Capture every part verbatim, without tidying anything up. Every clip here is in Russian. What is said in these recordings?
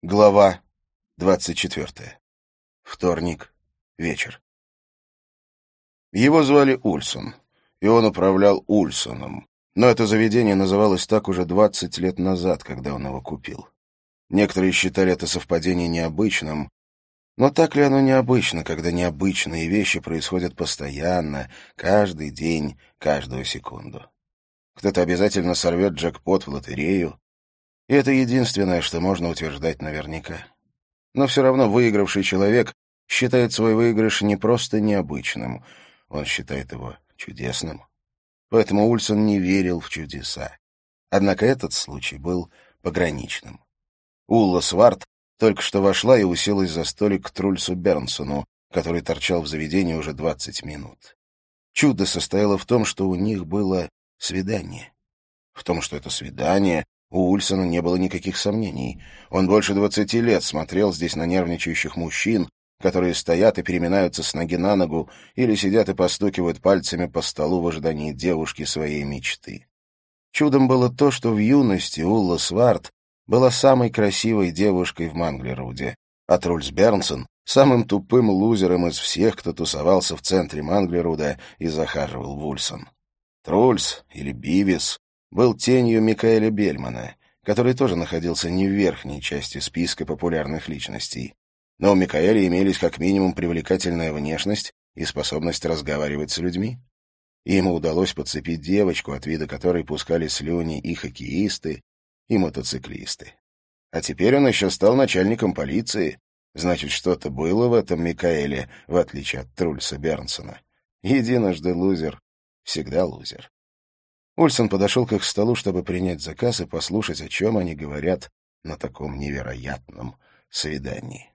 Глава двадцать четвертая. Вторник. Вечер. Его звали Ульсон, и он управлял Ульсоном. Но это заведение называлось так уже двадцать лет назад, когда он его купил. Некоторые считали это совпадение необычным, но так ли оно необычно, когда необычные вещи происходят постоянно, каждый день, каждую секунду? Кто-то обязательно сорвет джекпот в лотерею, и это единственное, что можно утверждать наверняка. Но все равно выигравший человек считает свой выигрыш не просто необычным, он считает его чудесным. Поэтому Ульсон не верил в чудеса. Однако этот случай был пограничным. Улла Сварт только что вошла и уселась за столик к Трульсу Бернсону, который торчал в заведении уже двадцать минут. Чудо состояло в том, что у них было свидание. В том, что это свидание, у Ульсона не было никаких сомнений. Он больше двадцати лет смотрел здесь на нервничающих мужчин, которые стоят и переминаются с ноги на ногу или сидят и постукивают пальцами по столу в ожидании девушки своей мечты. Чудом было то, что в юности Улла Сварт была самой красивой девушкой в Манглеруде, а Трульс Бернсон — самым тупым лузером из всех, кто тусовался в центре Манглеруда и захаживал в Ульсон. Трульс, или Бивис, был тенью Микаэля Бельмана, который тоже находился не в верхней части списка популярных личностей. Но у Микаэля имелись как минимум привлекательная внешность и способность разговаривать с людьми. И ему удалось подцепить девочку, от вида которой пускали слюни и хоккеисты, и мотоциклисты. А теперь он еще стал начальником полиции. Значит, что-то было в этом Микаэле, в отличие от Трульса Бернсона. Единожды лузер, всегда лузер. Ульсон подошел к их столу, чтобы принять заказ и послушать, о чем они говорят на таком невероятном свидании.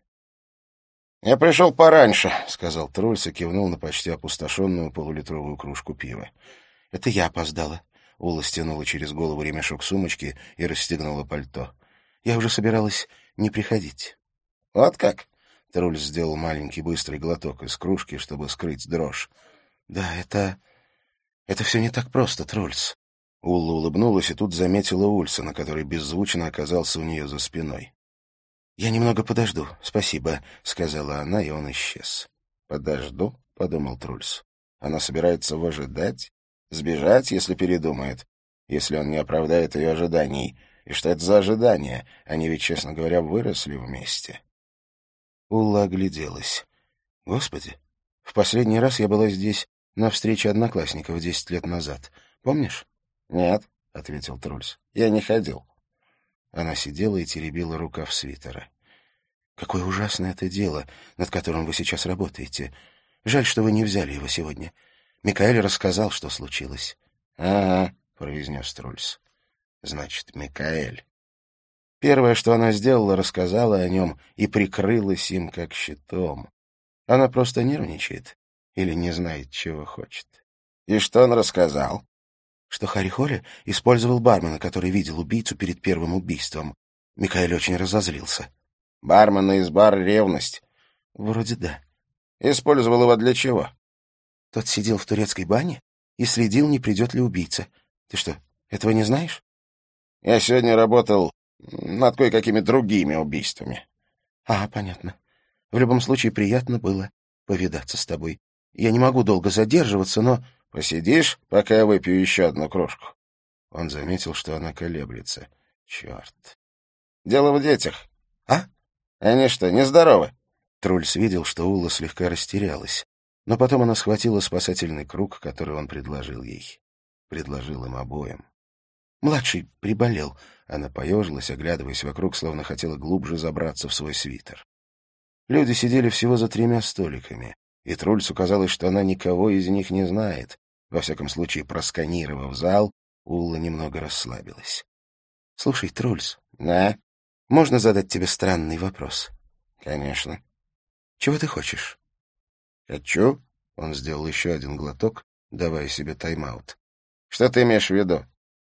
«Я пришел пораньше», — сказал Трульс и кивнул на почти опустошенную полулитровую кружку пива. «Это я опоздала». Ула стянула через голову ремешок сумочки и расстегнула пальто. «Я уже собиралась не приходить». «Вот как?» — Трульс сделал маленький быстрый глоток из кружки, чтобы скрыть дрожь. «Да, это... это все не так просто, Трульс». Улла улыбнулась и тут заметила Ульсона, который беззвучно оказался у нее за спиной. «Я немного подожду, спасибо», — сказала она, и он исчез. «Подожду?» — подумал Трульс. «Она собирается выжидать? Сбежать, если передумает? Если он не оправдает ее ожиданий? И что это за ожидания? Они ведь, честно говоря, выросли вместе». Улла огляделась. «Господи, в последний раз я была здесь на встрече одноклассников десять лет назад. Помнишь?» «Нет», — ответил Трульс, — «я не ходил». Она сидела и теребила рукав свитера. «Какое ужасное это дело, над которым вы сейчас работаете. Жаль, что вы не взяли его сегодня. Микаэль рассказал, что случилось». «Ага», — произнес Трульс. «Значит, Микаэль». Первое, что она сделала, рассказала о нем и прикрылась им как щитом. Она просто нервничает или не знает, чего хочет. «И что он рассказал?» Что Харри Холли использовал бармена, который видел убийцу перед первым убийством. Микаэль очень разозлился. «Бармена из бара «Ревность»?» «Вроде да». «Использовал его для чего?» Тот сидел в турецкой бане и следил, не придет ли убийца. Ты что, этого не знаешь?» «Я сегодня работал над кое-какими другими убийствами». «А, понятно. В любом случае, приятно было повидаться с тобой. Я не могу долго задерживаться, но...» «Посидишь, пока я выпью еще одну кружку?» Он заметил, что она колеблется. «Черт!» «Дело в детях». «А? Они что, нездоровы?» Трульс видел, что Улла слегка растерялась, но потом она схватила спасательный круг, который он предложил ей. Предложил им обоим. «Младший приболел». Она поежилась, оглядываясь вокруг, словно хотела глубже забраться в свой свитер. Люди сидели всего за тремя столиками, и Трульсу казалось, что она никого из них не знает. Во всяком случае, просканировав зал, Улла немного расслабилась. — Слушай, Трульс, да? Можно задать тебе странный вопрос? — Конечно. — Чего ты хочешь? — Хочу. Он сделал еще один глоток, давая себе тайм-аут. — Что ты имеешь в виду?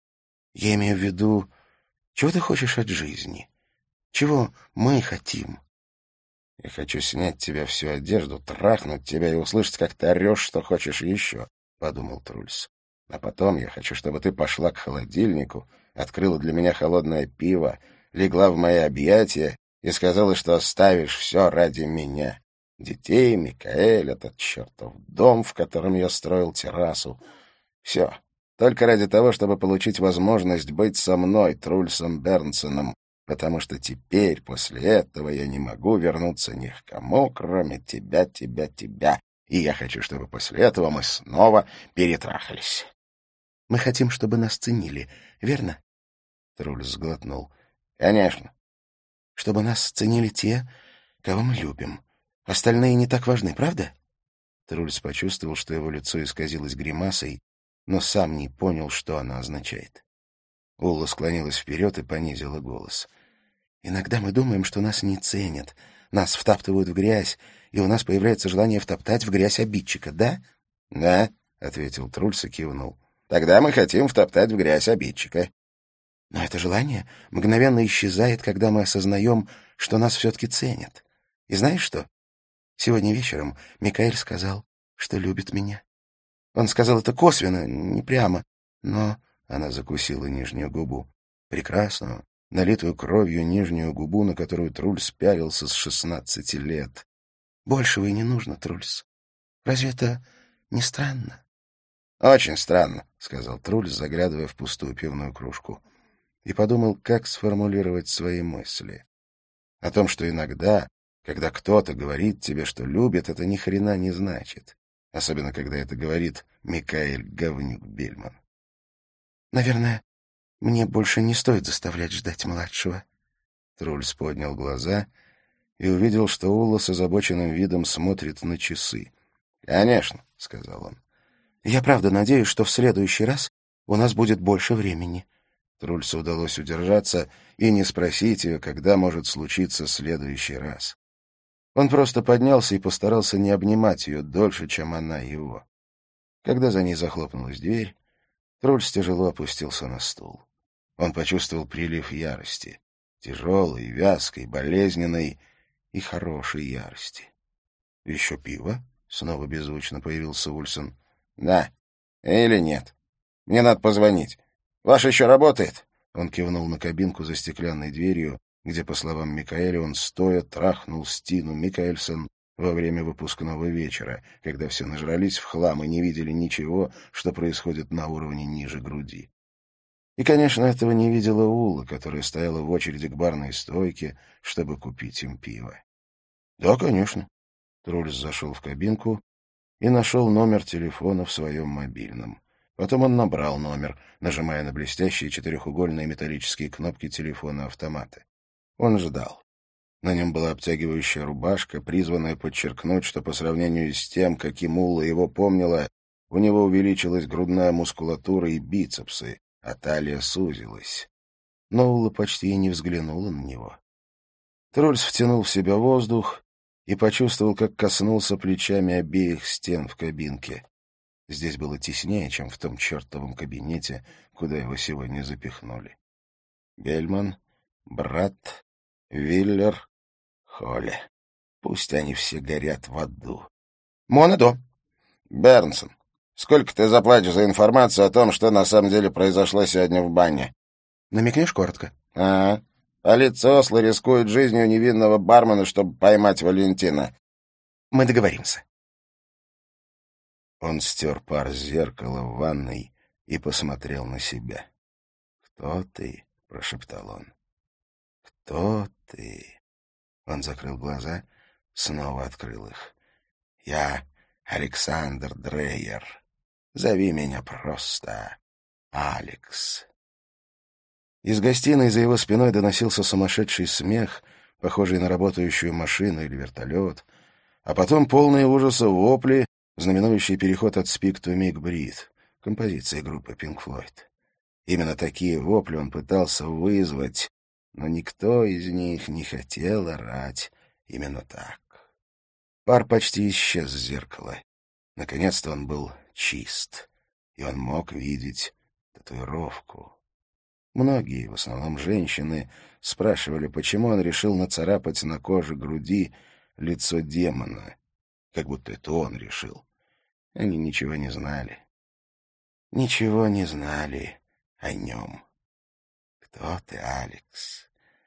— Я имею в виду, чего ты хочешь от жизни? Чего мы хотим? — Я хочу снять тебя всю одежду, трахнуть тебя и услышать, как ты орешь, что хочешь еще. — подумал Трульс. «А потом я хочу, чтобы ты пошла к холодильнику, открыла для меня холодное пиво, легла в мои объятия и сказала, что оставишь все ради меня. Детей, Микаэль, этот чертов дом, в котором я строил террасу. Все. Только ради того, чтобы получить возможность быть со мной, Трульсом Бернсоном, потому что теперь, после этого, я не могу вернуться ни к кому, кроме тебя, тебя, тебя. И я хочу, чтобы после этого мы снова перетрахались. — Мы хотим, чтобы нас ценили, верно? Трульс сглотнул. — Конечно. — Чтобы нас ценили те, кого мы любим. Остальные не так важны, правда? Трульс почувствовал, что его лицо исказилось гримасой, но сам не понял, что она означает. Улла склонилась вперед и понизила голос. «Иногда мы думаем, что нас не ценят, нас втаптывают в грязь, и у нас появляется желание втоптать в грязь обидчика, да?» «Да», — ответил Трульс и кивнул. «Тогда мы хотим втоптать в грязь обидчика». «Но это желание мгновенно исчезает, когда мы осознаем, что нас все-таки ценят. И знаешь что? Сегодня вечером Микаэль сказал, что любит меня. Он сказал это косвенно, не прямо, но...» Она закусила нижнюю губу. Прекрасную, налитую кровью нижнюю губу, на которую Трульс пялился с шестнадцати лет. «Большего и не нужно, Трульс. Разве это не странно?» «Очень странно», — сказал Трульс, заглядывая в пустую пивную кружку. И подумал, как сформулировать свои мысли. О том, что иногда, когда кто-то говорит тебе, что любит, это ни хрена не значит. Особенно, когда это говорит Микаэль Говнюк Бельман. «Наверное, мне больше не стоит заставлять ждать младшего». Трульс поднял глаза и увидел, что Улла с озабоченным видом смотрит на часы. «Конечно», — сказал он. «Я правда надеюсь, что в следующий раз у нас будет больше времени». Трульсу удалось удержаться и не спросить ее, когда может случиться следующий раз. Он просто поднялся и постарался не обнимать ее дольше, чем она его. Когда за ней захлопнулась дверь, Трульс тяжело опустился на стул. Он почувствовал прилив ярости. Тяжелой, вязкой, болезненной и хорошей ярости. — Еще пиво? — снова беззвучно появился Ульсон. — Да. Или нет. Мне надо позвонить. Ваш еще работает? Он кивнул на кабинку за стеклянной дверью, где, по словам Микаэля, он стоя трахнул Стину Микаэльсон во время выпускного вечера, когда все нажрались в хлам и не видели ничего, что происходит на уровне ниже груди. И, конечно, этого не видела Улла, которая стояла в очереди к барной стойке, чтобы купить им пиво. — Да, конечно. Трульс зашел в кабинку и нашел номер телефона в своем мобильном. Потом он набрал номер, нажимая на блестящие четырехугольные металлические кнопки телефона-автомата. Он ждал. На нем была обтягивающая рубашка, призванная подчеркнуть, что по сравнению с тем, каким Улла его помнила, у него увеличилась грудная мускулатура и бицепсы, а талия сузилась. Но Улла почти и не взглянула на него. Трульс втянул в себя воздух и почувствовал, как коснулся плечами обеих стен в кабинке. Здесь было теснее, чем в том чертовом кабинете, куда его сегодня запихнули. Бельман, брат, Виллер, Холли. Пусть они все горят в аду. Монедо. Бернсон, сколько ты заплатишь за информацию о том, что на самом деле произошло сегодня в бане? Намекнешь коротко? Ага. Полиция Осло рискует жизнью невинного бармена, чтобы поймать Валентина. Мы договоримся. Он стер пар с зеркала в ванной и посмотрел на себя. «Кто ты?» — прошептал он. «Кто ты?» Он закрыл глаза, снова открыл их. «Я Александр Дрейер. Зови меня просто Алекс». Из гостиной за его спиной доносился сумасшедший смех, похожий на работающую машину или вертолет, а потом полные ужаса вопли, знаменующие переход от Speak to Me к Breathe, композиции группы Pink Floyd. Именно такие вопли он пытался вызвать, но никто из них не хотел орать именно так. Пар почти исчез с зеркала. Наконец-то он был чист, и он мог видеть татуировку. Многие, в основном женщины, спрашивали, почему он решил нацарапать на коже груди лицо демона, как будто это он решил. Они ничего не знали. Ничего не знали о нем. Кто ты, Алекс?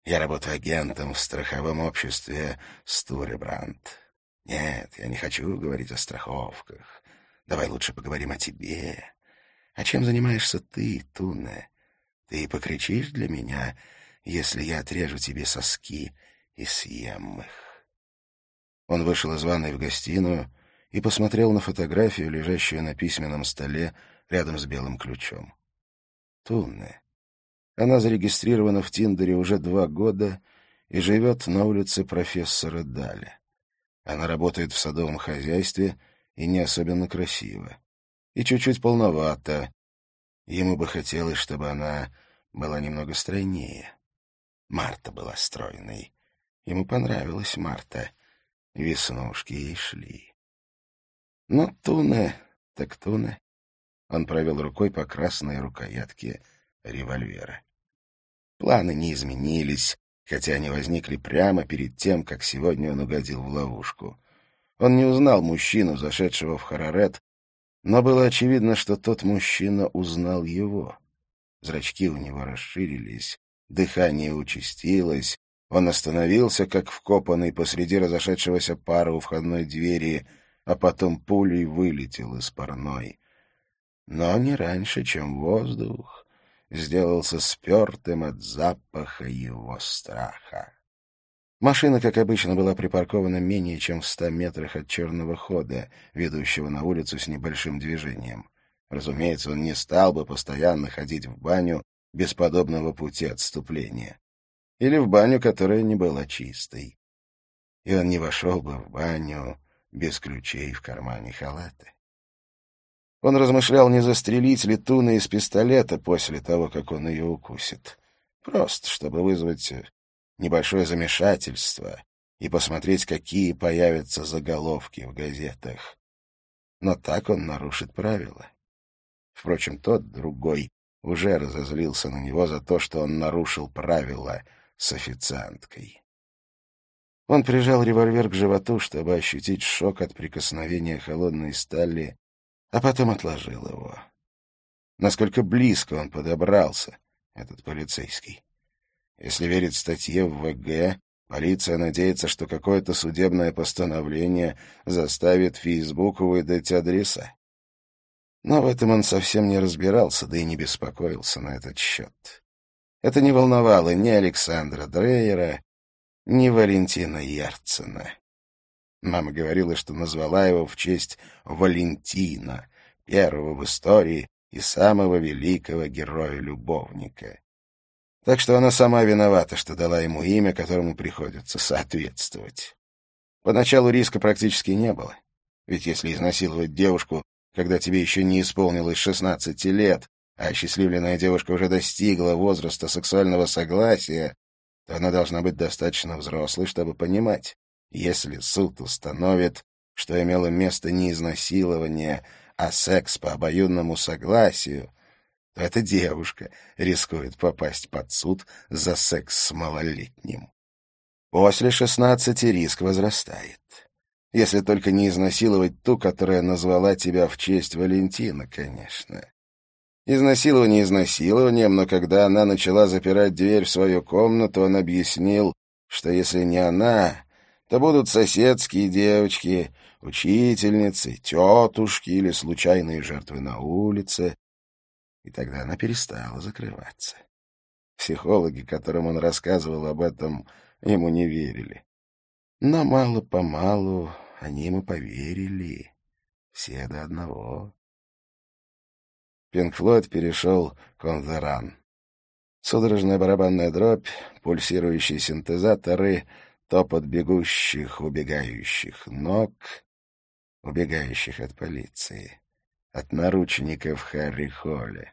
Я работаю агентом в страховом обществе Стуребранд. Нет, я не хочу говорить о страховках. Давай лучше поговорим о тебе. А чем занимаешься ты, Туне? Ты покричишь для меня, если я отрежу тебе соски и съем их?» Он вышел из ванной в гостиную и посмотрел на фотографию, лежащую на письменном столе рядом с белым ключом. Туне. Она зарегистрирована в Тиндере уже два года и живет на улице профессора Даля. Она работает в садовом хозяйстве и не особенно красива. И чуть-чуть полновата. Ему бы хотелось, чтобы она была немного стройнее. Марта была стройной. Ему понравилась Марта. Веснушки ей шли. Но Туне, так Туне. Он провел рукой по красной рукоятке револьвера. Планы не изменились, хотя они возникли прямо перед тем, как сегодня он угодил в ловушку. Он не узнал мужчину, зашедшего в Харарет, но было очевидно, что тот мужчина узнал его. Зрачки у него расширились, дыхание участилось, он остановился, как вкопанный посреди разошедшегося пара у входной двери, а потом пулей вылетел из парной. Но не раньше, чем воздух сделался спертым от запаха его страха. Машина, как обычно, была припаркована менее чем в ста метрах от черного хода, ведущего на улицу с небольшим движением. Разумеется, он не стал бы постоянно ходить в баню без подобного пути отступления. Или в баню, которая не была чистой. И он не вошел бы в баню без ключей в кармане халата. Он размышлял, не застрелить ли Туна из пистолета после того, как он ее укусит. Просто, чтобы вызвать небольшое замешательство и посмотреть, какие появятся заголовки в газетах. Но так он нарушит правила. Впрочем, тот, другой, уже разозлился на него за то, что он нарушил правила с официанткой. Он прижал револьвер к животу, чтобы ощутить шок от прикосновения холодной стали, а потом отложил его. Насколько близко он подобрался, этот полицейский. Если верить статье в ВГ, полиция надеется, что какое-то судебное постановление заставит Фейсбук выдать адреса. Но в этом он совсем не разбирался, да и не беспокоился на этот счет. Это не волновало ни Александра Дрейера, ни Валентина Ярцена. Мама говорила, что назвала его в честь Валентина, первого в истории и самого великого героя-любовника. Так что она сама виновата, что дала ему имя, которому приходится соответствовать. Поначалу риска практически не было. Ведь если изнасиловать девушку, когда тебе еще не исполнилось шестнадцати лет, а осчастливленная девушка уже достигла возраста сексуального согласия, то она должна быть достаточно взрослой, чтобы понимать, если суд установит, что имело место не изнасилование, а секс по обоюдному согласию, то эта девушка рискует попасть под суд за секс с малолетним. После шестнадцати риск возрастает. Если только не изнасиловать ту, которая назвала тебя в честь Валентина, конечно. Изнасилование изнасилованием, но когда она начала запирать дверь в свою комнату, он объяснил, что если не она, то будут соседские девочки, учительницы, тетушки или случайные жертвы на улице. И тогда она перестала закрываться. Психологи, которым он рассказывал об этом, ему не верили. Но мало-помалу они ему поверили. Все до одного. Пинк Флойд перешел к «On the Run». Судорожная барабанная дробь, пульсирующие синтезаторы, топот бегущих, убегающих ног, убегающих от полиции, от наручников Харри Холли.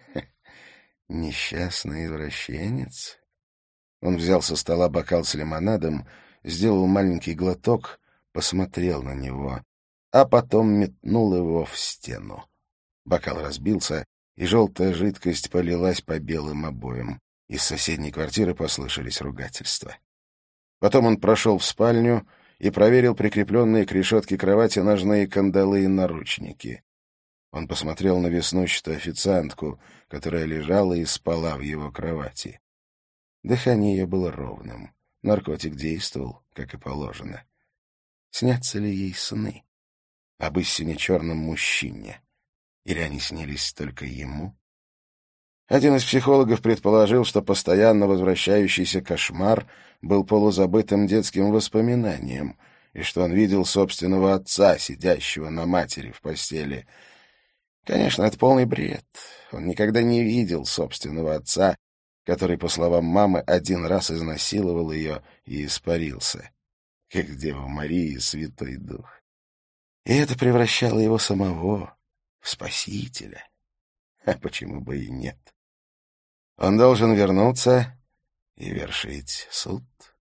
Несчастный извращенец. Он взял со стола бокал с лимонадом, сделал маленький глоток, посмотрел на него, а потом метнул его в стену. Бокал разбился, и желтая жидкость полилась по белым обоям. Из соседней квартиры послышались ругательства. Потом он прошел в спальню и проверил прикрепленные к решетке кровати ножные кандалы и наручники. Он посмотрел на веснущатую официантку, которая лежала и спала в его кровати. Дыхание ее было ровным. Наркотик действовал, как и положено. Снятся ли ей сны об истине черном мужчине? Или они снились только ему? Один из психологов предположил, что постоянно возвращающийся кошмар был полузабытым детским воспоминанием, и что он видел собственного отца, сидящего на матери в постели. Конечно, это полный бред. Он никогда не видел собственного отца, который, по словам мамы, один раз изнасиловал ее и испарился, как Дева Мария и Святой Дух. И это превращало его самого в спасителя. А почему бы и нет? Он должен вернуться и вершить суд.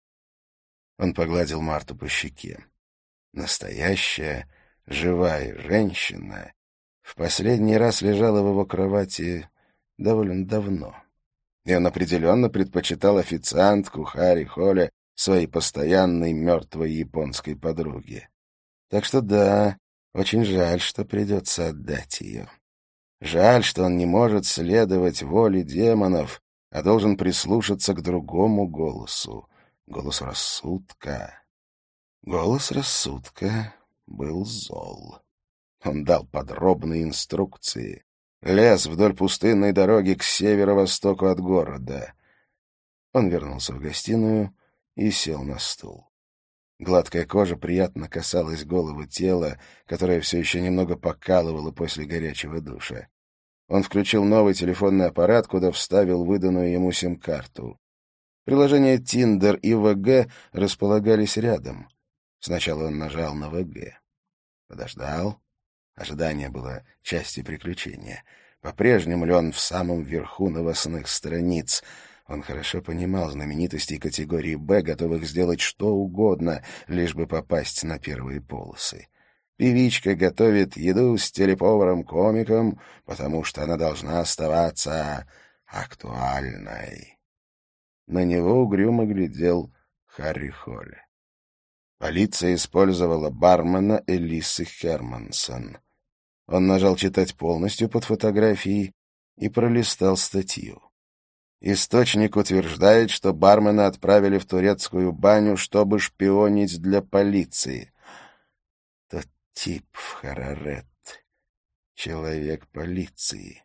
Он погладил Марту по щеке. Настоящая, живая женщина в последний раз лежала в его кровати довольно давно. И он определенно предпочитал официантку Харри Холле своей постоянной мертвой японской подруге. Так что да, очень жаль, что придется отдать ее. Жаль, что он не может следовать воле демонов, а должен прислушаться к другому голосу, голосу рассудка. Голос рассудка был зол. Он дал подробные инструкции. Лез вдоль пустынной дороги к северо-востоку от города. Он вернулся в гостиную и сел на стул. Гладкая кожа приятно касалась голого тела, которое все еще немного покалывало после горячего душа. Он включил новый телефонный аппарат, куда вставил выданную ему сим-карту. Приложения Tinder и вэ гэ располагались рядом. Сначала он нажал на вэ гэ. Подождал. Ожидание было частью приключения. По-прежнему ли он в самом верху новостных страниц? Он хорошо понимал знаменитостей категории «Б», готовых сделать что угодно, лишь бы попасть на первые полосы. Певичка готовит еду с телеповаром-комиком, потому что она должна оставаться актуальной. На него угрюмо глядел Харри Холле. Полиция использовала бармена Элисы Хермансон. Он нажал «Читать полностью» под фотографией и пролистал статью. Источник утверждает, что бармена отправили в турецкую баню, чтобы шпионить для полиции. Тот тип в Харарет. Человек полиции.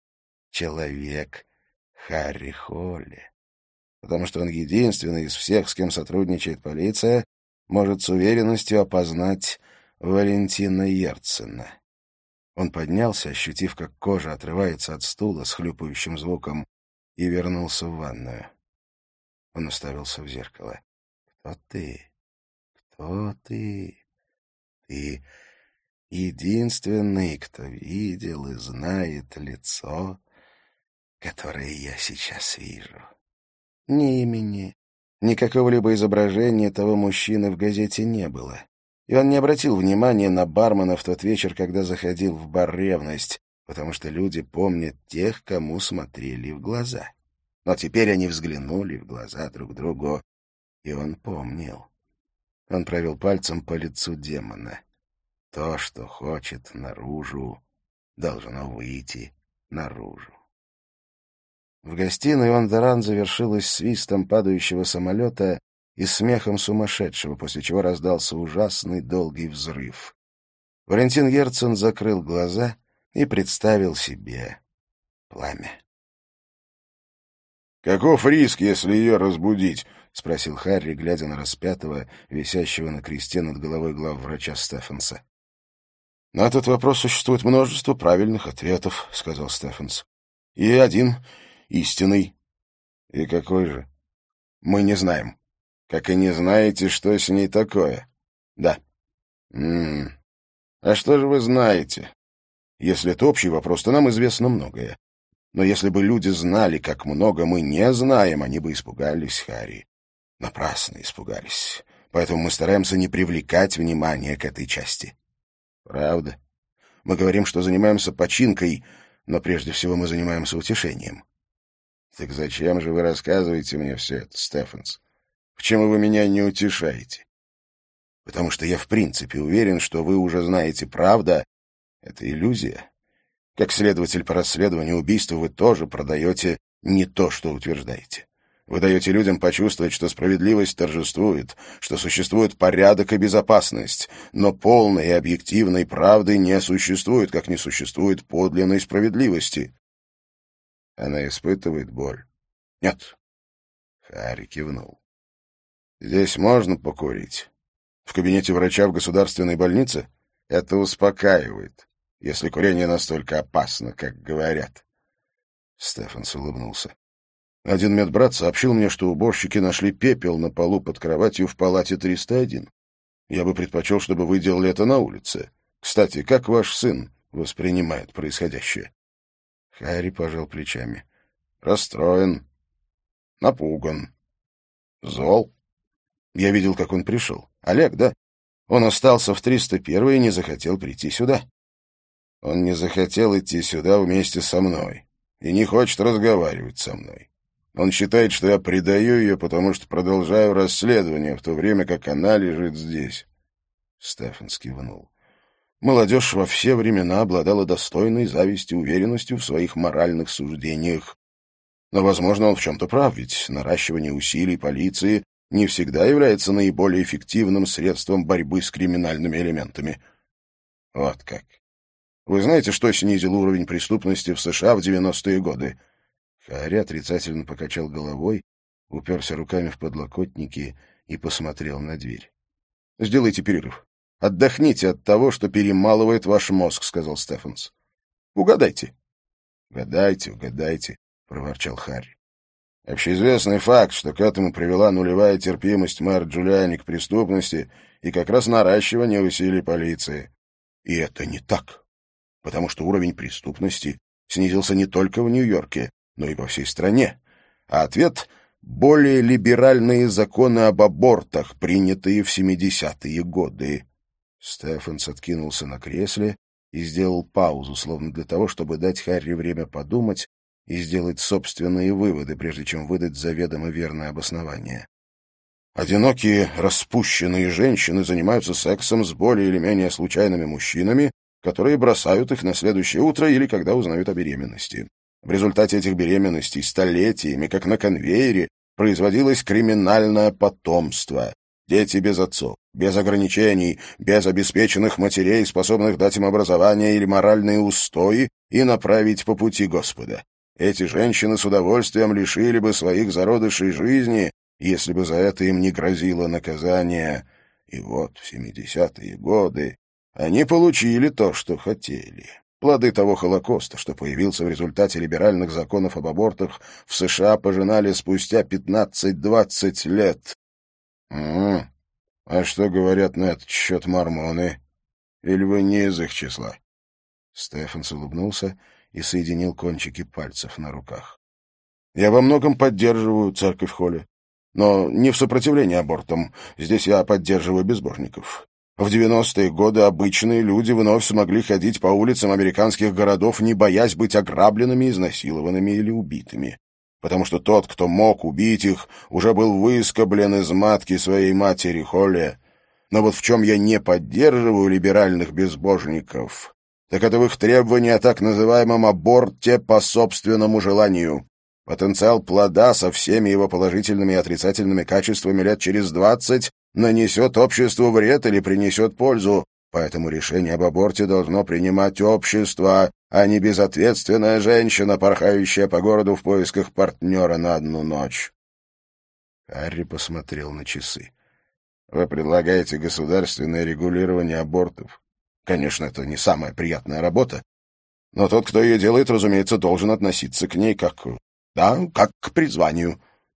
Человек Харри Холле. Потому что он единственный из всех, с кем сотрудничает полиция, может с уверенностью опознать Валентина Ерцена. Он поднялся, ощутив, как кожа отрывается от стула с хлюпающим звуком, и вернулся в ванную. Он уставился в зеркало. «Кто ты? Кто ты? Ты единственный, кто видел и знает лицо, которое я сейчас вижу. Ни имени, ни какого-либо изображения того мужчины в газете не было. И он не обратил внимания на бармена в тот вечер, когда заходил в бар «Ревность», потому что люди помнят тех, кому смотрели в глаза. Но теперь они взглянули в глаза друг другу, и он помнил. Он провел пальцем по лицу демона. То, что хочет наружу, должно выйти наружу. В гостиной Ондоран завершилась свистом падающего самолета и смехом сумасшедшего, после чего раздался ужасный долгий взрыв. Валентин Ерцен закрыл глаза и представил себе пламя. «Каков риск, если ее разбудить?» — спросил Харри, глядя на распятого, висящего на кресте над головой главврача Стефенса. «На этот вопрос существует множество правильных ответов», — сказал Стефенс. «И один истинный». «И какой же?» «Мы не знаем. Как и не знаете, что с ней такое?» «Да». «М-м. А что же вы знаете?» «Если это общий вопрос, то нам известно многое. Но если бы люди знали, как много мы не знаем, они бы испугались, Харри. Напрасно испугались. Поэтому мы стараемся не привлекать внимания к этой части». «Правда? Мы говорим, что занимаемся починкой, но прежде всего мы занимаемся утешением». «Так зачем же вы рассказываете мне все это, Стефенс? Почему вы меня не утешаете?» «Потому что я в принципе уверен, что вы уже знаете, правда — это иллюзия. Как следователь по расследованию убийства вы тоже продаете не то, что утверждаете. Вы даете людям почувствовать, что справедливость торжествует, что существует порядок и безопасность, но полной и объективной правды не существует, как не существует подлинной справедливости. Она испытывает боль? Нет. Харри кивнул. Здесь можно покурить. В кабинете врача в государственной больнице? Это успокаивает, если курение настолько опасно, как говорят. Стефанс улыбнулся. Один медбрат сообщил мне, что уборщики нашли пепел на полу под кроватью в палате триста один. Я бы предпочел, чтобы вы делали это на улице. Кстати, как ваш сын воспринимает происходящее? Харри пожал плечами. Расстроен, напуган, зол. Я видел, как он пришел. Олег, да? Он остался в триста первой и не захотел прийти сюда. Он не захотел идти сюда вместе со мной и не хочет разговаривать со мной. Он считает, что я предаю ее, потому что продолжаю расследование, в то время как она лежит здесь. Стефанс кивнул. Молодежь во все времена обладала достойной завистью и уверенностью в своих моральных суждениях. Но, возможно, он в чем-то прав, ведь наращивание усилий полиции не всегда является наиболее эффективным средством борьбы с криминальными элементами. Вот как. Вы знаете, что снизило уровень преступности в США в девяностые годы? Харри отрицательно покачал головой, уперся руками в подлокотники и посмотрел на дверь. — Сделайте перерыв. Отдохните от того, что перемалывает ваш мозг, — сказал Стефанс. — Угадайте. — Угадайте, угадайте, — проворчал Харри. Общеизвестный факт, что к этому привела нулевая терпимость мэра Джулиани к преступности и как раз наращивание усилий полиции. И это не так, потому что уровень преступности снизился не только в Нью-Йорке, но и по всей стране. А ответ — более либеральные законы об абортах, принятые в семидесятые годы. Стефанс откинулся на кресле и сделал паузу, словно для того, чтобы дать Харри время подумать и сделать собственные выводы, прежде чем выдать заведомо верное обоснование. Одинокие, распущенные женщины занимаются сексом с более или менее случайными мужчинами, которые бросают их на следующее утро или когда узнают о беременности. В результате этих беременностей столетиями, как на конвейере, производилось криминальное потомство. Дети без отцов, без ограничений, без обеспеченных матерей, способных дать им образование или моральные устои и направить по пути Господа. Эти женщины с удовольствием лишили бы своих зародышей жизни, если бы за это им не грозило наказание. И вот в семидесятые годы они получили то, что хотели. Плоды того Холокоста, что появился в результате либеральных законов об абортах, в США пожинали спустя пятнадцать-двадцать лет. Угу. А что говорят на этот счет мормоны? Или вы не из их числа? Стефанс улыбнулся и соединил кончики пальцев на руках. Я во многом поддерживаю церковь Холли, но не в сопротивлении абортам. Здесь я поддерживаю безбожников. В девяностые годы обычные люди вновь смогли ходить по улицам американских городов, не боясь быть ограбленными, изнасилованными или убитыми. Потому что тот, кто мог убить их, уже был выскоблен из матки своей матери Холли. Но вот в чем я не поддерживаю либеральных безбожников, так это в их требовании о так называемом аборте по собственному желанию. Потенциал плода со всеми его положительными и отрицательными качествами лет через двадцать нанесет обществу вред или принесет пользу, поэтому решение об аборте должно принимать общество, а не безответственная женщина, порхающая по городу в поисках партнера на одну ночь. Харри посмотрел на часы. Вы предлагаете государственное регулирование абортов. Конечно, это не самая приятная работа, но тот, кто ее делает, разумеется, должен относиться к ней как... Да, как к призванию.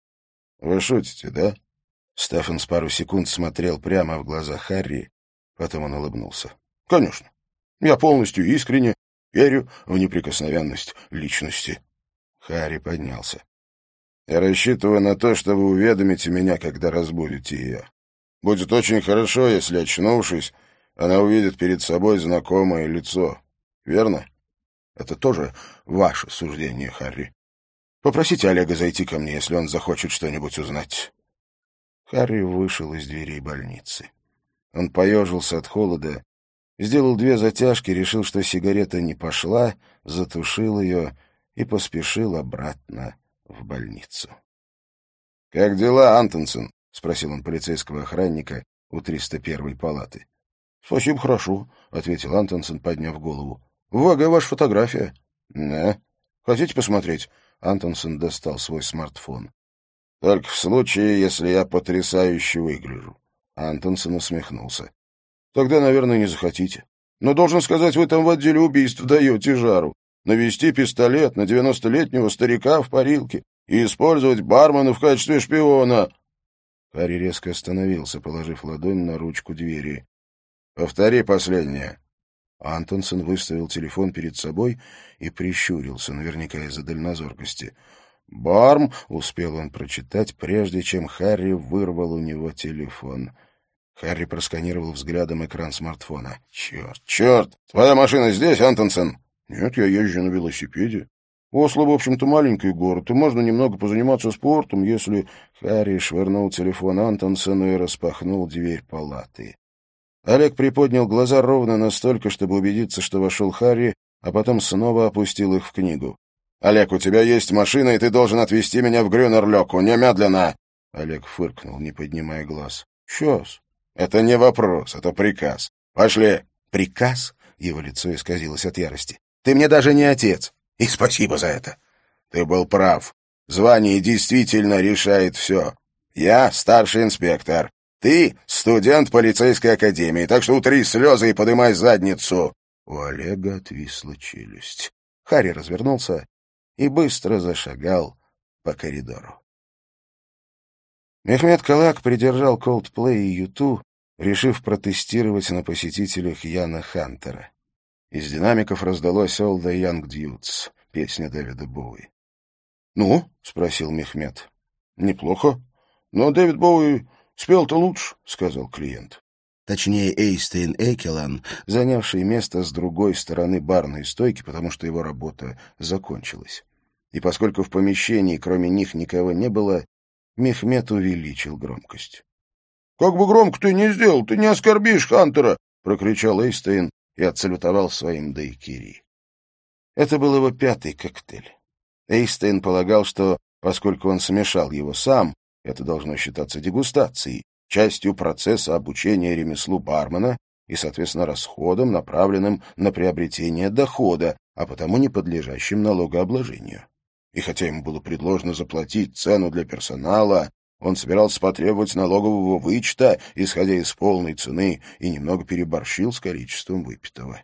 Вы шутите, да? Стефанс пару секунд смотрел прямо в глаза Харри, потом он улыбнулся. Конечно. Я полностью искренне верю в неприкосновенность личности. Харри поднялся. Я рассчитываю на то, что вы уведомите меня, когда разбудите ее. Будет очень хорошо, если, очнувшись, она увидит перед собой знакомое лицо. Верно? Это тоже ваше суждение, Харри. Попросите Олега зайти ко мне, если он захочет что-нибудь узнать. Харри вышел из дверей больницы. Он поежился от холода, сделал две затяжки, решил, что сигарета не пошла, затушил ее и поспешил обратно в больницу. «Как дела, Антонсон?» — спросил он полицейского охранника у триста первой палаты. «Спасибо, хорошо», — ответил Антонсон, подняв голову. «В ВГ ваша фотография». «Да. Хотите посмотреть?» Антонсон достал свой смартфон. «Только в случае, если я потрясающе выгляжу». Антонсон усмехнулся. «Тогда, наверное, не захотите. Но, должен сказать, вы там в отделе убийств даете жару. Навести пистолет на девяностолетнего старика в парилке и использовать бармена в качестве шпиона». Харри резко остановился, положив ладонь на ручку двери. «Повтори последнее». Антонсон выставил телефон перед собой и прищурился, наверняка из-за дальнозоркости. «Барм», — успел он прочитать, прежде чем Харри вырвал у него телефон. Харри просканировал взглядом экран смартфона. «Черт, черт! Твоя машина здесь, Антонсон?» «Нет, я езжу на велосипеде. Осло, в общем-то, маленький город, и можно немного позаниматься спортом, если...» Харри швырнул телефон Антонсону и распахнул дверь палаты. Олег приподнял глаза ровно настолько, чтобы убедиться, что вошел Харри, а потом снова опустил их в книгу. «Олег, у тебя есть машина, и ты должен отвезти меня в Грюнерлёку. Немедленно!» Олег фыркнул, не поднимая глаз. «Сейчас». «Это не вопрос, это приказ. Пошли». «Приказ?» — его лицо исказилось от ярости. «Ты мне даже не отец. И спасибо за это». «Ты был прав. Звание действительно решает все. Я старший инспектор. Ты студент полицейской академии, так что утри слезы и подымай задницу». У Олега отвисла челюсть. Харри развернулся и быстро зашагал по коридору. Мехмед Калак придержал Coldplay и юту, решив протестировать на посетителях Яна Хантера. Из динамиков раздалось «All the Young Dudes», песня Дэвида Боуи. «Ну?» — спросил Мехмед. «Неплохо. Но Дэвид Боуи спел-то лучше», — сказал клиент. Точнее, Эйстейн Экелан, занявший место с другой стороны барной стойки, потому что его работа закончилась. И поскольку в помещении кроме них никого не было, Мехмед увеличил громкость. «Как бы громко ты ни сделал, ты не оскорбишь Хантера!» — прокричал Эйстейн и отсалютовал своим дайкири. Это был его пятый коктейль. Эйстейн полагал, что, поскольку он смешал его сам, это должно считаться дегустацией, частью процесса обучения ремеслу бармена и, соответственно, расходом, направленным на приобретение дохода, а потому не подлежащим налогообложению. И хотя ему было предложено заплатить цену для персонала, он собирался потребовать налогового вычета, исходя из полной цены, и немного переборщил с количеством выпитого.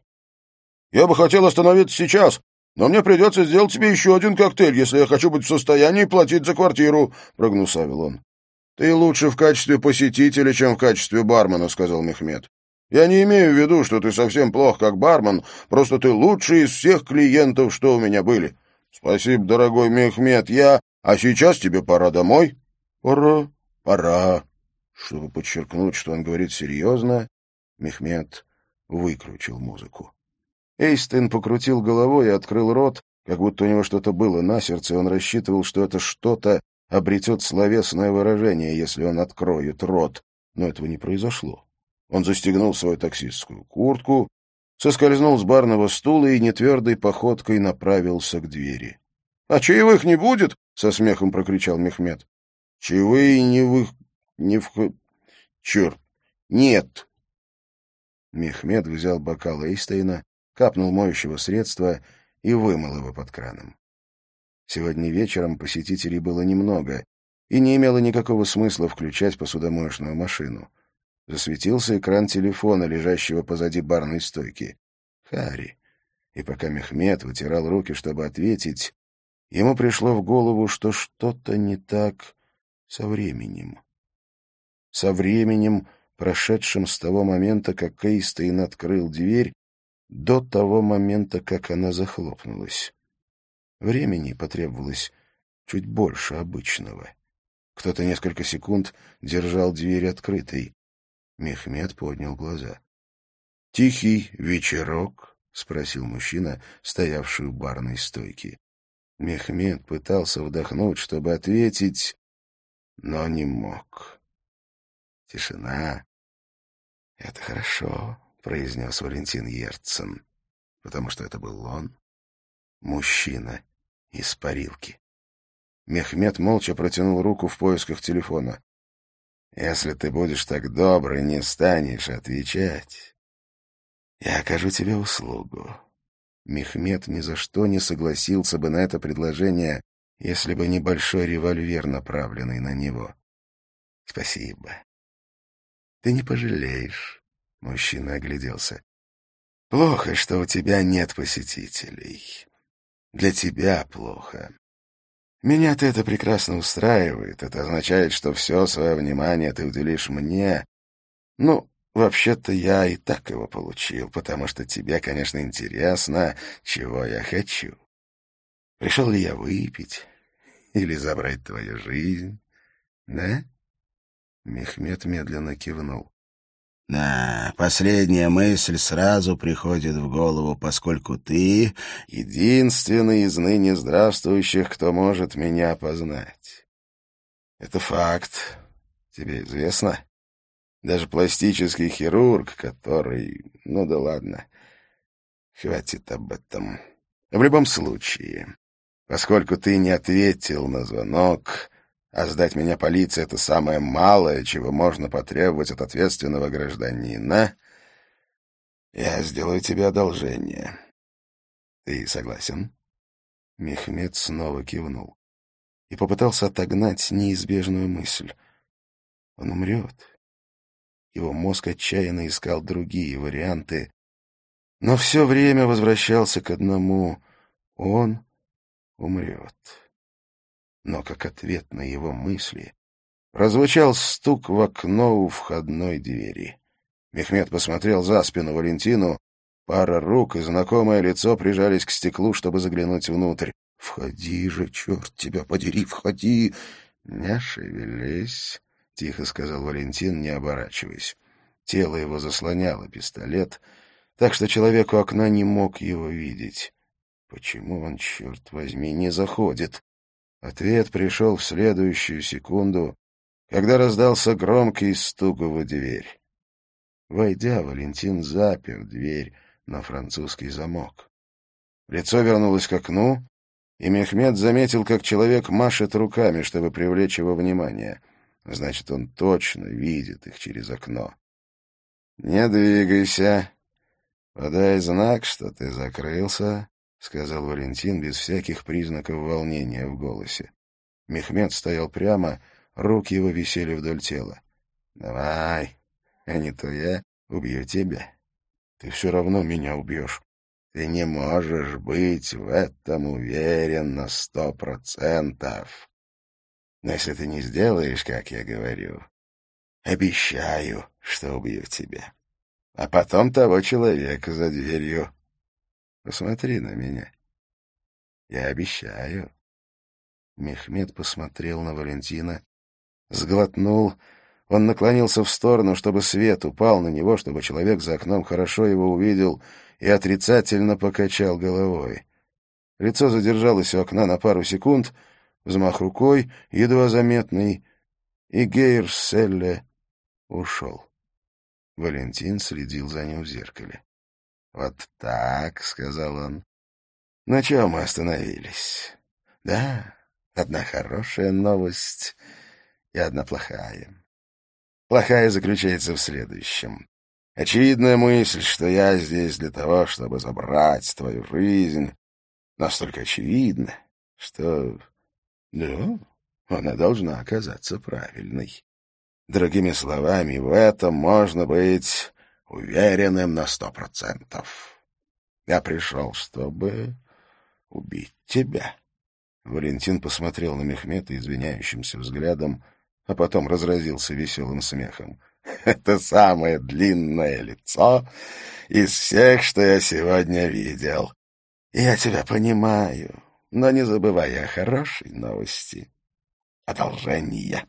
«Я бы хотел остановиться сейчас, но мне придется сделать тебе еще один коктейль, если я хочу быть в состоянии платить за квартиру», — прогнусавил он. «Ты лучше в качестве посетителя, чем в качестве бармена», — сказал Мехмед. «Я не имею в виду, что ты совсем плох как бармен, просто ты лучший из всех клиентов, что у меня были. Спасибо, дорогой Мехмед, я... А сейчас тебе пора домой?» «Пора, пора». Чтобы подчеркнуть, что он говорит серьезно, Мехмед выключил музыку. Эйстейн покрутил головой и открыл рот, как будто у него что-то было на сердце, и он рассчитывал, что это что-то обретет словесное выражение, если он откроет рот. Но этого не произошло. Он застегнул свою таксистскую куртку, соскользнул с барного стула и нетвердой походкой направился к двери. — А чаевых не будет? — со смехом прокричал Мехмед. — Чаевые не в... не в... Черт, нет. Мехмед взял бокал Эйстейна, капнул моющего средства и вымыл его под краном. Сегодня вечером посетителей было немного, и не имело никакого смысла включать посудомоечную машину. Засветился экран телефона, лежащего позади барной стойки. Харри. И пока Мехмед вытирал руки, чтобы ответить, ему пришло в голову, что что-то не так со временем. Со временем, прошедшим с того момента, как Эйстейн открыл дверь, до того момента, как она захлопнулась. Времени потребовалось чуть больше обычного. Кто-то несколько секунд держал дверь открытой. Мехмед поднял глаза. — Тихий вечерок? — спросил мужчина, стоявший у барной стойки. Мехмед пытался вдохнуть, чтобы ответить, но не мог. Тишина. — Это хорошо, — произнес Валентин Ерцен, потому что это был он, мужчина из парилки. Мехмед молча протянул руку в поисках телефона. «Если ты будешь так добр и не станешь отвечать, я окажу тебе услугу». Мехмед ни за что не согласился бы на это предложение, если бы не большой револьвер, направленный на него. «Спасибо. Ты не пожалеешь», — мужчина огляделся. «Плохо, что у тебя нет посетителей. Для тебя плохо. Меня-то это прекрасно устраивает. Это означает, что все свое внимание ты уделишь мне. Ну, вообще-то я и так его получил, потому что тебе, конечно, интересно, чего я хочу. Пришел ли я выпить или забрать твою жизнь? Да?» Мехмед медленно кивнул. «Да, последняя мысль сразу приходит в голову, поскольку ты единственный из ныне здравствующих, кто может меня познать. Это факт. Тебе известно? Даже пластический хирург, который... Ну да ладно, хватит об этом. В любом случае, поскольку ты не ответил на звонок... А сдать меня полиции — это самое малое, чего можно потребовать от ответственного гражданина. Я сделаю тебе одолжение. Ты согласен?» Мехмед снова кивнул и попытался отогнать неизбежную мысль. Он умрет. Его мозг отчаянно искал другие варианты, но все время возвращался к одному — он умрет. Но как ответ на его мысли прозвучал стук в окно у входной двери. Мехмед посмотрел за спину Валентину. Пара рук и знакомое лицо прижались к стеклу, чтобы заглянуть внутрь. «Входи же, черт тебя подери, входи!» «Не шевелись», — тихо сказал Валентин, не оборачиваясь. Тело его заслоняло пистолет, так что человек у окна не мог его видеть. Почему он, черт возьми, не заходит? Ответ пришел в следующую секунду, когда раздался громкий стук в дверь. Войдя, Валентин запер дверь на французский замок. Лицо вернулось к окну, и Мехмед заметил, как человек машет руками, чтобы привлечь его внимание. Значит, он точно видит их через окно. «Не двигайся. Подай знак, что ты закрылся», — сказал Валентин без всяких признаков волнения в голосе. Мехмед стоял прямо, руки его висели вдоль тела. «Давай, а не то я убью тебя. Ты все равно меня убьешь. Ты не можешь быть в этом уверен на сто процентов. Но если ты не сделаешь, как я говорю, обещаю, что убью тебя. А потом того человека за дверью. Посмотри на меня. Я обещаю». Мехмед посмотрел на Валентина, сглотнул. Он наклонился в сторону, чтобы свет упал на него, чтобы человек за окном хорошо его увидел, и отрицательно покачал головой. Лицо задержалось у окна на пару секунд, взмах рукой, едва заметный, и Гейр Селле ушел. Валентин следил за ним в зеркале. «Вот так», — сказал он. «На чем мы остановились?» «Да, одна хорошая новость и одна плохая. Плохая заключается в следующем. Очевидная мысль, что я здесь для того, чтобы забрать твою жизнь, настолько очевидна, что... да, она должна оказаться правильной. Другими словами, в этом можно быть уверенным на сто процентов. Я пришел, чтобы убить тебя». Валентин посмотрел на Мехмета извиняющимся взглядом, а потом разразился веселым смехом. «Это самое длинное лицо из всех, что я сегодня видел. Я тебя понимаю, но не забывай о хорошей новости. Одолжение.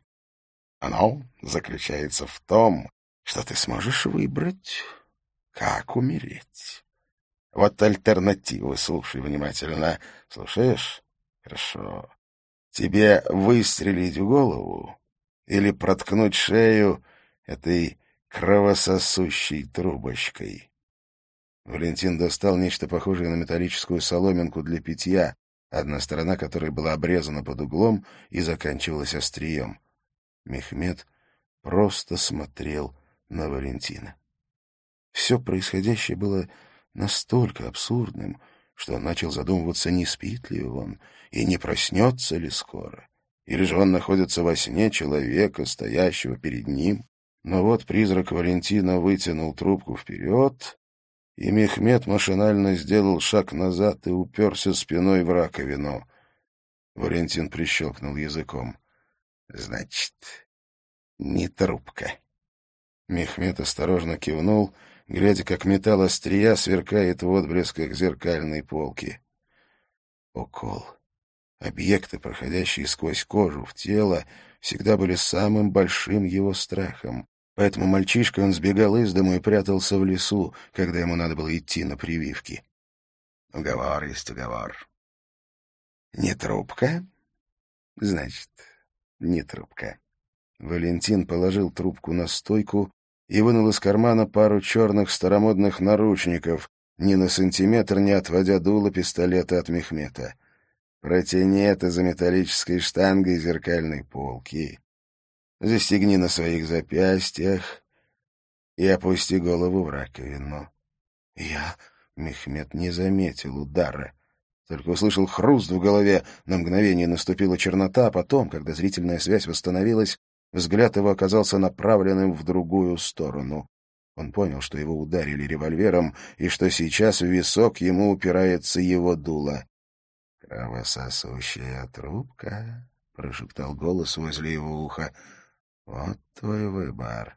Оно заключается в том, что ты сможешь выбрать, как умереть. Вот альтернативы, слушай внимательно. Слушаешь? Хорошо. Тебе выстрелить в голову или проткнуть шею этой кровососущей трубочкой?» Валентин достал нечто похожее на металлическую соломинку для питья, одна сторона которой была обрезана под углом и заканчивалась острием. Мехмед просто смотрел на Валентина. Все происходящее было настолько абсурдным, что он начал задумываться, не спит ли он и не проснется ли скоро. Или же он находится во сне человека, стоящего перед ним. Но вот призрак Валентина вытянул трубку вперед, и Мехмед машинально сделал шаг назад и уперся спиной в раковину. Валентин прищелкнул языком. «Значит, не трубка». Мехмед осторожно кивнул, глядя, как металл острия сверкает в отблесках зеркальной полки. Укол. Объекты, проходящие сквозь кожу в тело, всегда были самым большим его страхом. Поэтому мальчишкой он сбегал из дому и прятался в лесу, когда ему надо было идти на прививки. Уговор есть уговор. Не трубка? Значит, не трубка. Валентин положил трубку на стойку и вынул из кармана пару черных старомодных наручников, ни на сантиметр не отводя дуло пистолета от Мехмета. Протяни это за металлической штангой зеркальной полки. Застегни на своих запястьях и опусти голову в раковину. Я, Мехмед, не заметил удара. Только услышал хруст в голове, на мгновение наступила чернота, а потом, когда зрительная связь восстановилась, взгляд его оказался направленным в другую сторону. Он понял, что его ударили револьвером, и что сейчас в висок ему упирается его дуло. «Кровососущая трубка», — прошептал голос возле его уха. «Вот твой выбор».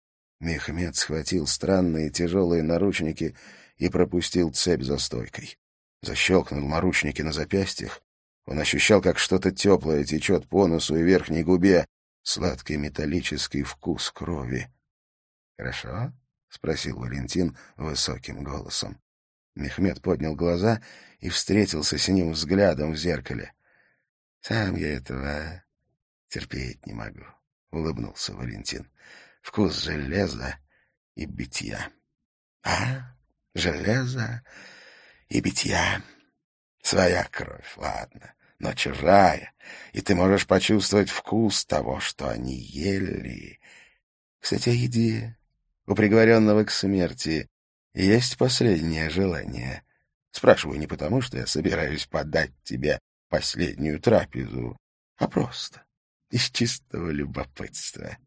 Мехмед схватил странные тяжелые наручники и пропустил цепь за стойкой. Защелкнул наручники на запястьях. Он ощущал, как что-то теплое течет по носу и верхней губе, сладкий металлический вкус крови. «Хорошо?» — спросил Валентин высоким голосом. Мехмед поднял глаза и встретился с ним взглядом в зеркале. «Сам я этого терпеть не могу», — улыбнулся Валентин. «Вкус железа и битья». «А, железо и битья. Своя кровь, ладно, но чужая, и ты можешь почувствовать вкус того, что они ели. Кстати, о еде. У приговоренного к смерти есть последнее желание. Спрашиваю не потому, что я собираюсь подать тебе последнюю трапезу, а просто из чистого любопытства».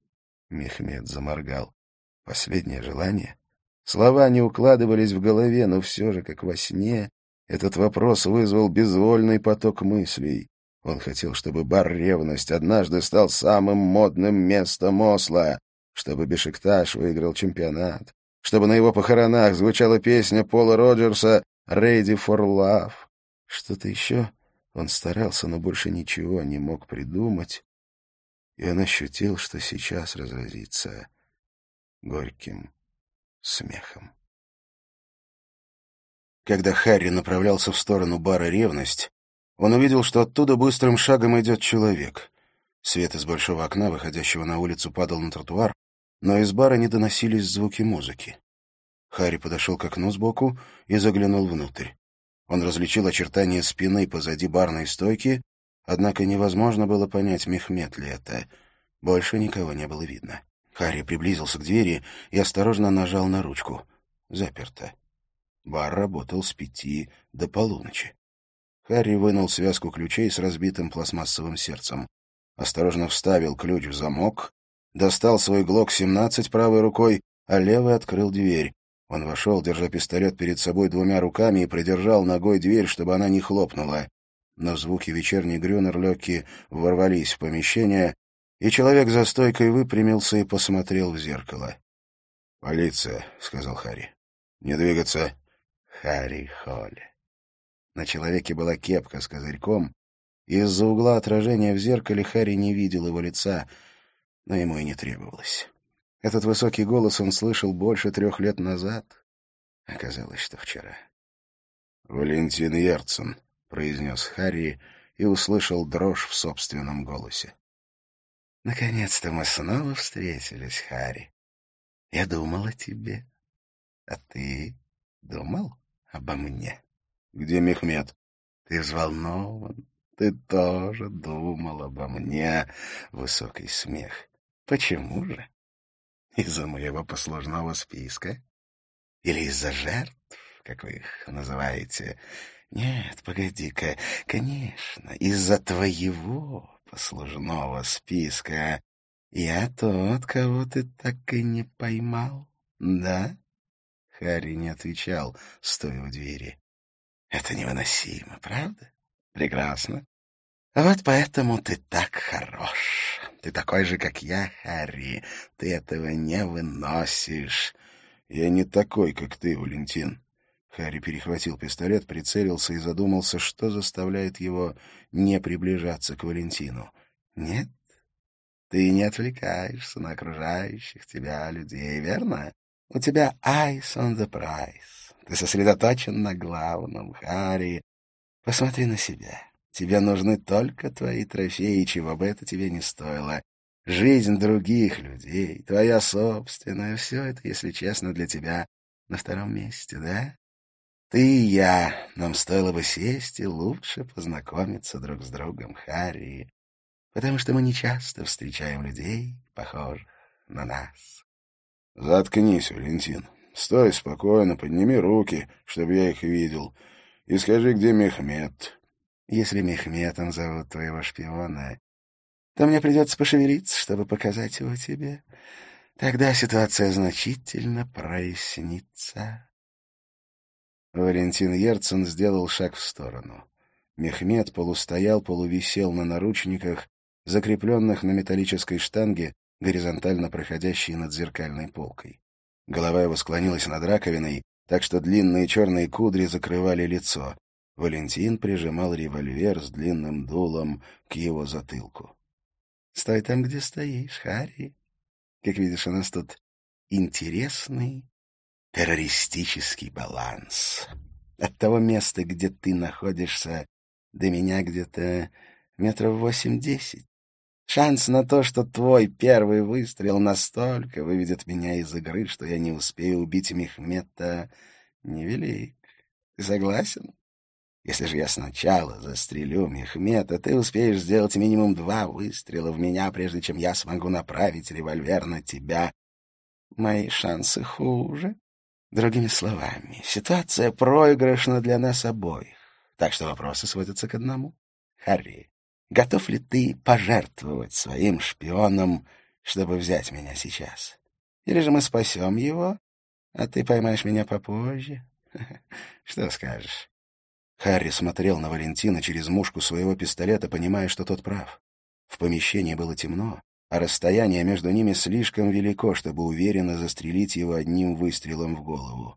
Мехмед заморгал. Последнее желание? Слова не укладывались в голове, но все же, как во сне, этот вопрос вызвал безвольный поток мыслей. Он хотел, чтобы бар «Ревность» однажды стал самым модным местом Осло, чтобы Бешикташ выиграл чемпионат, чтобы на его похоронах звучала песня Пола Роджерса «Ready for Love». Что-то еще он старался, но больше ничего не мог придумать, и он ощутил, что сейчас разразится горьким смехом. Когда Харри направлялся в сторону бара «Ревность», он увидел, что оттуда быстрым шагом идет человек. Свет из большого окна, выходящего на улицу, падал на тротуар, но из бара не доносились звуки музыки. Харри подошел к окну сбоку и заглянул внутрь. Он различил очертания спины позади барной стойки, однако невозможно было понять, Мехмед ли это. Больше никого не было видно. Харри приблизился к двери и осторожно нажал на ручку. Заперто. Бар работал с пяти до полуночи. Харри вынул связку ключей с разбитым пластмассовым сердцем. Осторожно вставил ключ в замок, достал свой глок семнадцать правой рукой, а левой открыл дверь. Он вошел, держа пистолет перед собой двумя руками, и придержал ногой дверь, чтобы она не хлопнула. Но звуки вечерней Грюнерлёки ворвались в помещение, и человек за стойкой выпрямился и посмотрел в зеркало. «Полиция», — сказал Харри. «Не двигаться». Харри Холли. На человеке была кепка с козырьком, и из-за угла отражения в зеркале Харри не видел его лица, но ему и не требовалось. Этот высокий голос он слышал больше трех лет назад. Оказалось, что вчера. «Валентин Ярцен», — произнес Харри и услышал дрожь в собственном голосе. «Наконец-то мы снова встретились, Харри. Я думал о тебе. А ты думал обо мне?» «Где Мехмед?» Ты взволнован. Ты тоже думал обо мне. Высокий смех. Почему же? Из-за моего послужного списка? Или из-за жертв, как вы их называете? Нет, погоди-ка, конечно, из-за твоего послужного списка. Я тот, кого ты так и не поймал, да? Харри не отвечал, стоя у двери. Это невыносимо, правда? Прекрасно. Вот поэтому ты так хорош. Ты такой же, как я, Харри. Ты этого не выносишь. Я не такой, как ты, Валентин. Харри перехватил пистолет, прицелился и задумался, что заставляет его не приближаться к Валентину. Нет, ты не отвлекаешься на окружающих тебя людей, верно? У тебя eyes on the prize. Ты сосредоточен на главном, Харри. Посмотри на себя. Тебе нужны только твои трофеи, чего бы это тебе не стоило. Жизнь других людей, твоя собственная, все это, если честно, для тебя на втором месте, да? Ты и я, нам стоило бы сесть и лучше познакомиться друг с другом, Харри, потому что мы нечасто встречаем людей, похожих на нас. Заткнись, Валентин. Стой спокойно, подними руки, чтобы я их видел, и скажи, где Мехмед. Если Мехметом зовут твоего шпиона, то мне придется пошевелиться, чтобы показать его тебе. Тогда ситуация значительно прояснится. Валентин Ерцен сделал шаг в сторону. Мехмед полустоял, полувисел на наручниках, закрепленных на металлической штанге, горизонтально проходящей над зеркальной полкой. Голова его склонилась над раковиной, так что длинные черные кудри закрывали лицо. Валентин прижимал револьвер с длинным дулом к его затылку. — Стой там, где стоишь, Харри. Как видишь, у нас тут интересный террористический баланс. От того места, где ты находишься, до меня где-то метров восемь-десять. Шанс на то, что твой первый выстрел настолько выведет меня из игры, что я не успею убить Мехмета, невелик. Ты согласен? Если же я сначала застрелю Мехмета, ты успеешь сделать минимум два выстрела в меня, прежде чем я смогу направить револьвер на тебя. Мои шансы хуже. Другими словами, ситуация проигрышна для нас обоих. Так что вопросы сводятся к одному. Харри, готов ли ты пожертвовать своим шпионом, чтобы взять меня сейчас? Или же мы спасем его, а ты поймаешь меня попозже? Что скажешь? Харри смотрел на Валентина через мушку своего пистолета, понимая, что тот прав. В помещении было темно, а расстояние между ними слишком велико, чтобы уверенно застрелить его одним выстрелом в голову.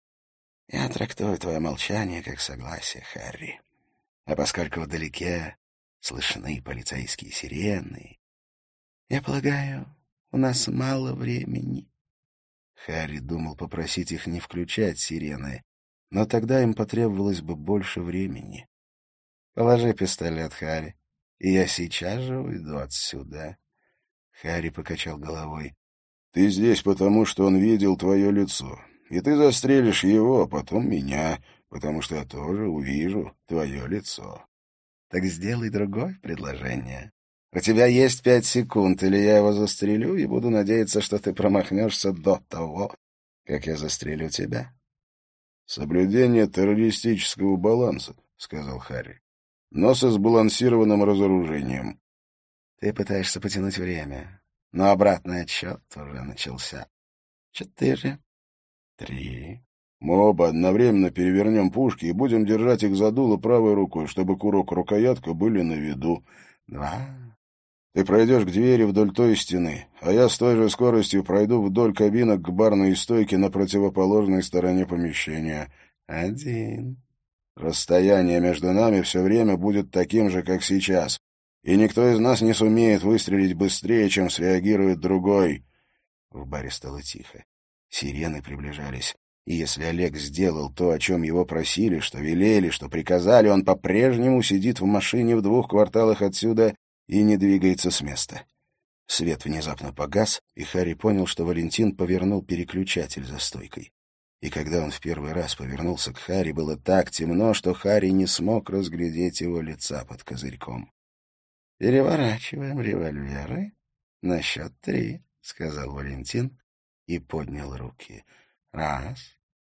«Я трактую твое молчание как согласие, Харри. А поскольку вдалеке слышны полицейские сирены, я полагаю, у нас мало времени». Харри думал попросить их не включать сирены, но тогда им потребовалось бы больше времени. «Положи пистолет, Харри, и я сейчас же уйду отсюда». Харри покачал головой. «Ты здесь потому, что он видел твое лицо, и ты застрелишь его, а потом меня, потому что я тоже увижу твое лицо». «Так сделай другое предложение. У тебя есть пять секунд, или я его застрелю и буду надеяться, что ты промахнешься до того, как я застрелю тебя». «Соблюдение террористического баланса», — сказал Харри, — «но со сбалансированным разоружением». «Ты пытаешься потянуть время, но обратный отсчет уже начался. Четыре, три...» «Мы оба одновременно перевернем пушки и будем держать их за дуло правой рукой, чтобы курок и рукоятка были на виду. Два...» «Ты пройдешь к двери вдоль той стены, а я с той же скоростью пройду вдоль кабинок к барной стойке на противоположной стороне помещения. Один...» «Расстояние между нами все время будет таким же, как сейчас, и никто из нас не сумеет выстрелить быстрее, чем среагирует другой». В баре стало тихо. Сирены приближались. И если Олег сделал то, о чем его просили, что велели, что приказали, он по-прежнему сидит в машине в двух кварталах отсюда и не двигается с места. Свет внезапно погас, и Харри понял, что Валентин повернул переключатель за стойкой. И когда он в первый раз повернулся к Харри, было так темно, что Харри не смог разглядеть его лица под козырьком. «Переворачиваем револьверы на счет три», — сказал Валентин и поднял руки. «Раз,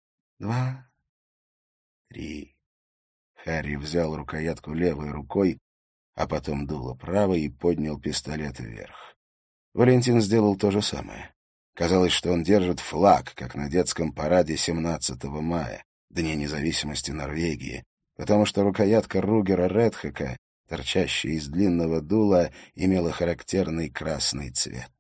два, три». Харри взял рукоятку левой рукой, а потом дуло правой и поднял пистолет вверх. Валентин сделал то же самое. Казалось, что он держит флаг, как на детском параде семнадцатого мая, Дне независимости Норвегии, потому что рукоятка Ругера Редхека, торчащая из длинного дула, имела характерный красный цвет.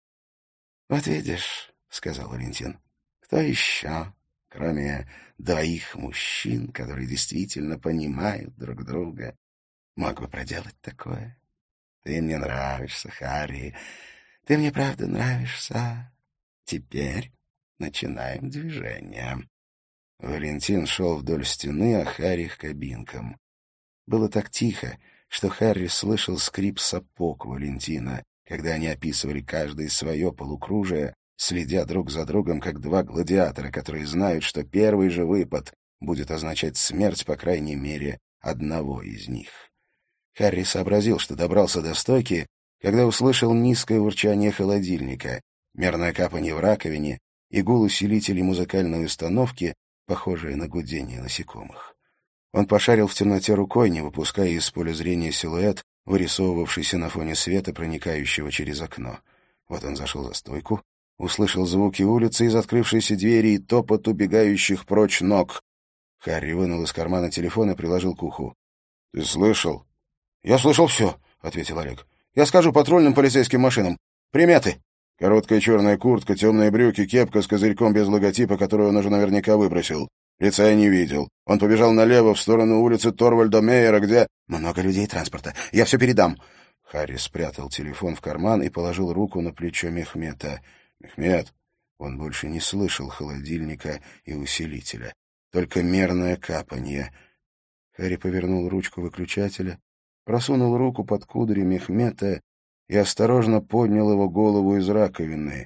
«Вот видишь», — сказал Валентин, — «кто еще, кроме двоих мужчин, которые действительно понимают друг друга, мог бы проделать такое? Ты мне нравишься, Харри, ты мне правда нравишься. Теперь начинаем движение». Валентин шел вдоль стены, а Харри к кабинкам. Было так тихо, что Харри слышал скрип сапог Валентина, когда они описывали каждое свое полукружие, следя друг за другом, как два гладиатора, которые знают, что первый же выпад будет означать смерть, по крайней мере, одного из них. Харри сообразил, что добрался до стойки, когда услышал низкое урчание холодильника, мерное капанье в раковине и гул усилителей музыкальной установки, похожие на гудение насекомых. Он пошарил в темноте рукой, не выпуская из поля зрения силуэт, вырисовывавшийся на фоне света, проникающего через окно. Вот он зашел за стойку, услышал звуки улицы из открывшейся двери и топот убегающих прочь ног. Харри вынул из кармана телефон и приложил к уху. — Ты слышал? — Я слышал все, — ответил Олег. — Я скажу патрульным полицейским машинам. Приметы. Короткая черная куртка, темные брюки, кепка с козырьком без логотипа, которую он уже наверняка выбросил. Лица я не видел. Он побежал налево, в сторону улицы Торвальда Мейера, где... Много людей и транспорта. Я все передам. Харри спрятал телефон в карман и положил руку на плечо Мехмета. Мехмет. Он больше не слышал холодильника и усилителя. Только мерное капанье. Харри повернул ручку выключателя, просунул руку под кудри Мехмета и осторожно поднял его голову из раковины.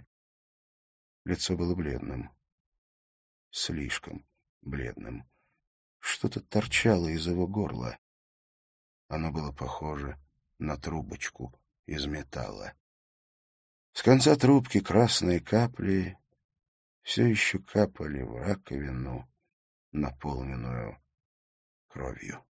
Лицо было бледным. Слишком бледным. Что-то торчало из его горла. Оно было похоже на трубочку из металла. С конца трубки красные капли все еще капали в раковину, наполненную кровью.